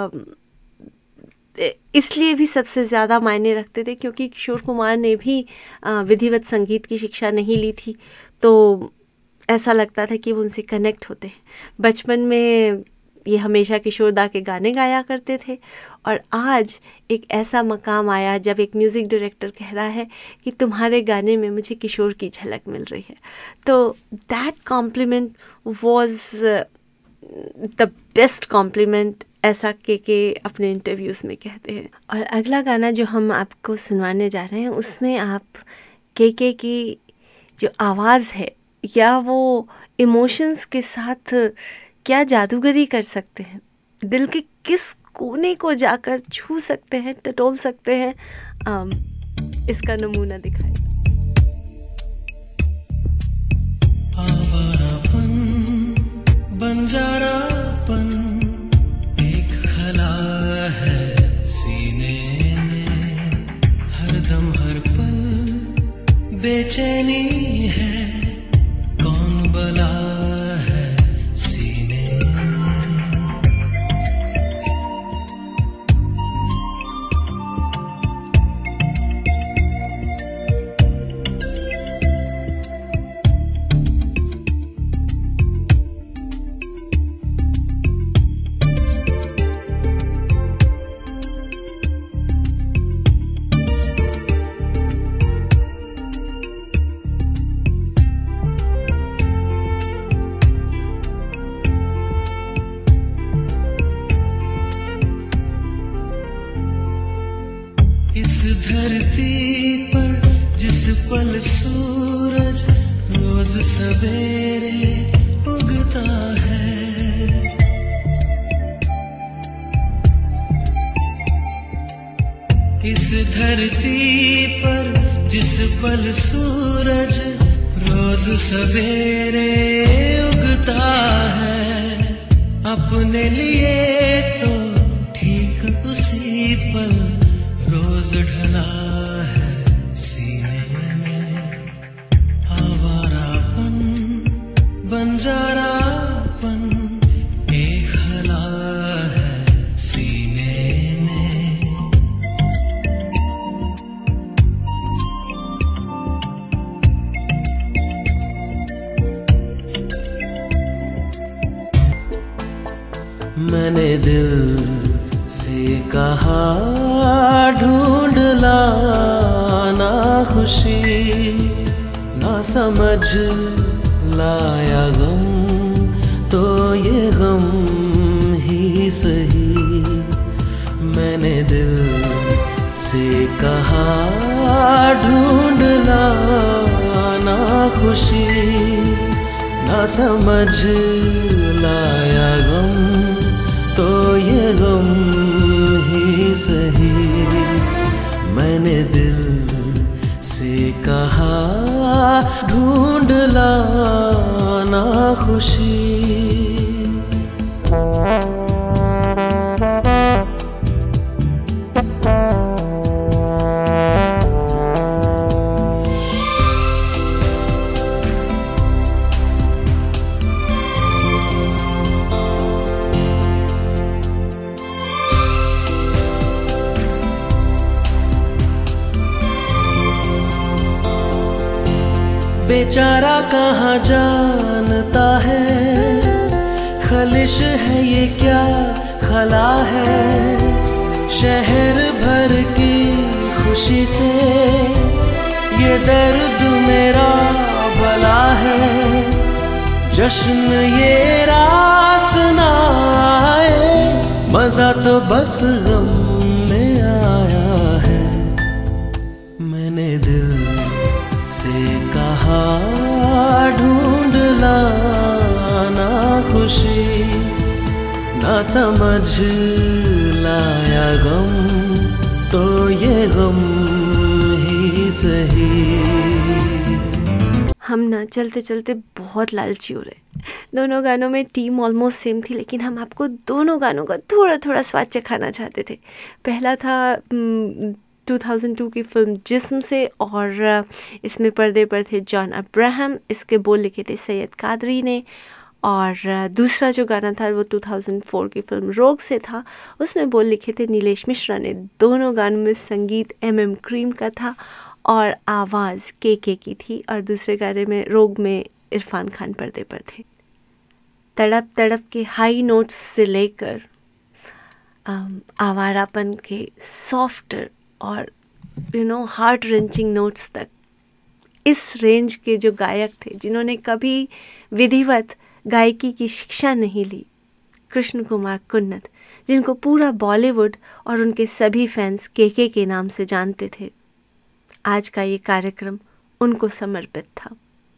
इसलिए भी सबसे ज़्यादा मायने रखते थे क्योंकि किशोर कुमार ने भी विधिवत संगीत की शिक्षा नहीं ली थी, तो ऐसा लगता था कि वो उनसे कनेक्ट होते हैं। बचपन में ये हमेशा किशोर दा के गाने गाया करते थे, और आज एक ऐसा मकाम आया जब एक म्यूज़िक डायरेक्टर कह रहा है कि तुम्हारे गाने में मुझे किशोर की झलक मिल रही है। तो that compliment was the best compliment, ऐसा केके अपने इंटरव्यूज़ में कहते हैं। और अगला गाना जो हम आपको सुनवाने जा रहे हैं उसमें आप केके की जो आवाज़ है या वो इमोशंस के साथ क्या जादूगरी कर सकते हैं, दिल के किस कोने को जाकर छू सकते हैं, टटोल सकते हैं, इसका नमूना दिखाएगा। आवारापन, बंजारापन एक खला है सीने में, हरदम हर पल बेचैनी है, कौन बला धरती पर जिस पल सूरज रोज सवेरे उगता है, इस धरती पर जिस पल सूरज रोज सवेरे उगता है, अपने लिए तो ठीक उसी पल रोज ढला है सीने में, आवारापन, बंजारापन एक खला है सीने में। मैंने दिल से कहा ढूंढ लाना खुशी, ना समझ लाया गम तो ये गम ही सही। मैंने दिल से कहा ढूंढ लाना खुशी, ना समझ लाया गम तो ये गम ही सही। मैंने दिल से कहा ढूंढ लाना खुशी। बेचारा कहाँ जानता है, खलिश है ये क्या खला है, शहर भर की खुशी से ये दर्द मेरा भला है। जश्न ये रास ना आए, मजा तो बस गम में आया है। मैंने दिल से कहा ढूंढ लाना खुशी, ना समझ लाया गम तो ये गम ही सही। हम ना चलते चलते बहुत लालची हो रहे। दोनों गानों में टीम ऑलमोस्ट सेम थी, लेकिन हम आपको दोनों गानों का थोड़ा थोड़ा स्वाद चखाना चाहते थे। पहला था 2002 की फिल्म जिस्म से, और इसमें पर्दे पर थे जॉन अब्राहम, इसके बोल लिखे थे सैयद कादरी ने। और दूसरा जो गाना था वो 2004 की फिल्म रोग से था, उसमें बोल लिखे थे नीलेश मिश्रा ने। दोनों गानों में संगीत MM क्रीम का था और आवाज़ KK की थी, और दूसरे गाने में रोग में इरफान खान पर्दे पर थे। तड़प तड़प के हाई नोट्स से लेकर आवारापन के सॉफ्टर और हार्ट रेंचिंग नोट्स तक, इस रेंज के जो गायक थे जिन्होंने कभी विधिवत गायकी की शिक्षा नहीं ली, कृष्ण कुमार कुन्नत, जिनको पूरा बॉलीवुड और उनके सभी फैंस KK के नाम से जानते थे, आज का ये कार्यक्रम उनको समर्पित था।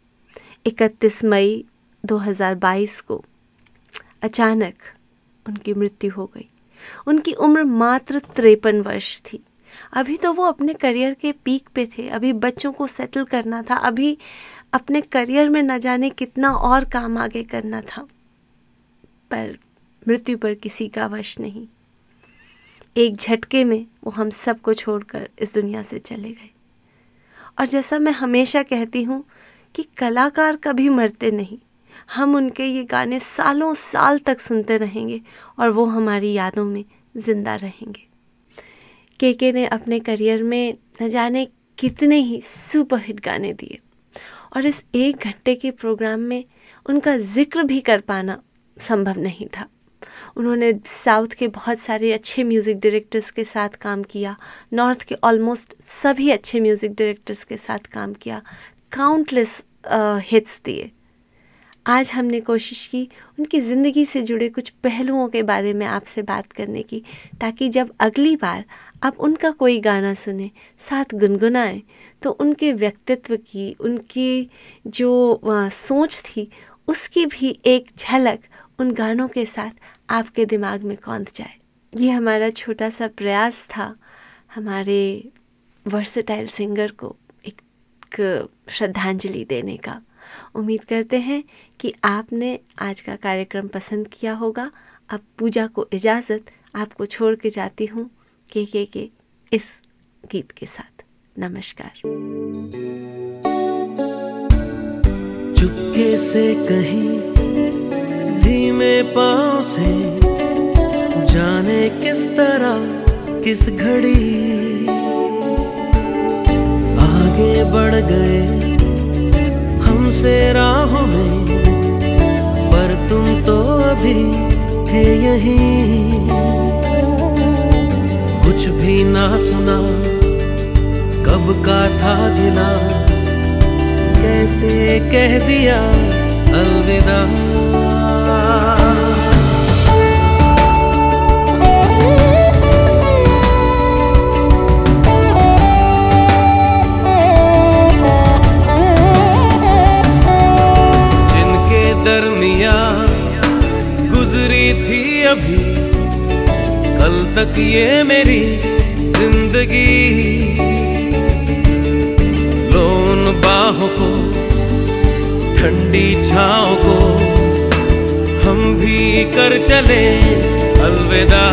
31 मई 2022 को अचानक उनकी मृत्यु हो गई। उनकी उम्र मात्र 53 वर्ष थी। अभी तो वो अपने करियर के पीक पे थे, अभी बच्चों को सेटल करना था, अभी अपने करियर में न जाने कितना और काम आगे करना था, पर मृत्यु पर किसी का वश नहीं। एक झटके में वो हम सबको छोड़कर इस दुनिया से चले गए। और जैसा मैं हमेशा कहती हूँ कि कलाकार कभी मरते नहीं, हम उनके ये गाने सालों साल तक सुनते रहेंगे और वो हमारी यादों में ज़िंदा रहेंगे। KK ने अपने करियर में न जाने कितने ही सुपरहिट गाने दिए, और इस 1 घंटे के प्रोग्राम में उनका जिक्र भी कर पाना संभव नहीं था। उन्होंने साउथ के बहुत सारे अच्छे म्यूज़िक डायरेक्टर्स के साथ काम किया, नॉर्थ के ऑलमोस्ट सभी अच्छे म्यूज़िक डायरेक्टर्स के साथ काम किया, काउंटलेस हिट्स दिए। आज हमने कोशिश की उनकी ज़िंदगी से जुड़े कुछ पहलुओं के बारे में आपसे बात करने की, ताकि जब अगली बार आप उनका कोई गाना सुने, साथ गुनगुनाएं, तो उनके व्यक्तित्व की, उनकी जो सोच थी, उसकी भी एक झलक उन गानों के साथ आपके दिमाग में कौंध जाए। ये हमारा छोटा सा प्रयास था हमारे वर्सेटाइल सिंगर को एक श्रद्धांजलि देने का। उम्मीद करते हैं कि आपने आज का कार्यक्रम पसंद किया होगा। अब पूजा को इजाज़त, आपको छोड़ के जाती हूँ KK के इस गीत के साथ। नमस्कार। चुपके से कहीं धीमे पाँव से, जाने किस तरह किस घड़ी आगे बढ़ गए हमसे राहों में, पर तुम तो अभी थे यहीं। कुछ भी ना सुना, कब का था गिला, कैसे कह दिया अलविदा। गुजरी थी अभी कल तक ये मेरी जिंदगी, लो उन बाहों को, ठंडी छाँव को, हम भी कर चले अलविदा।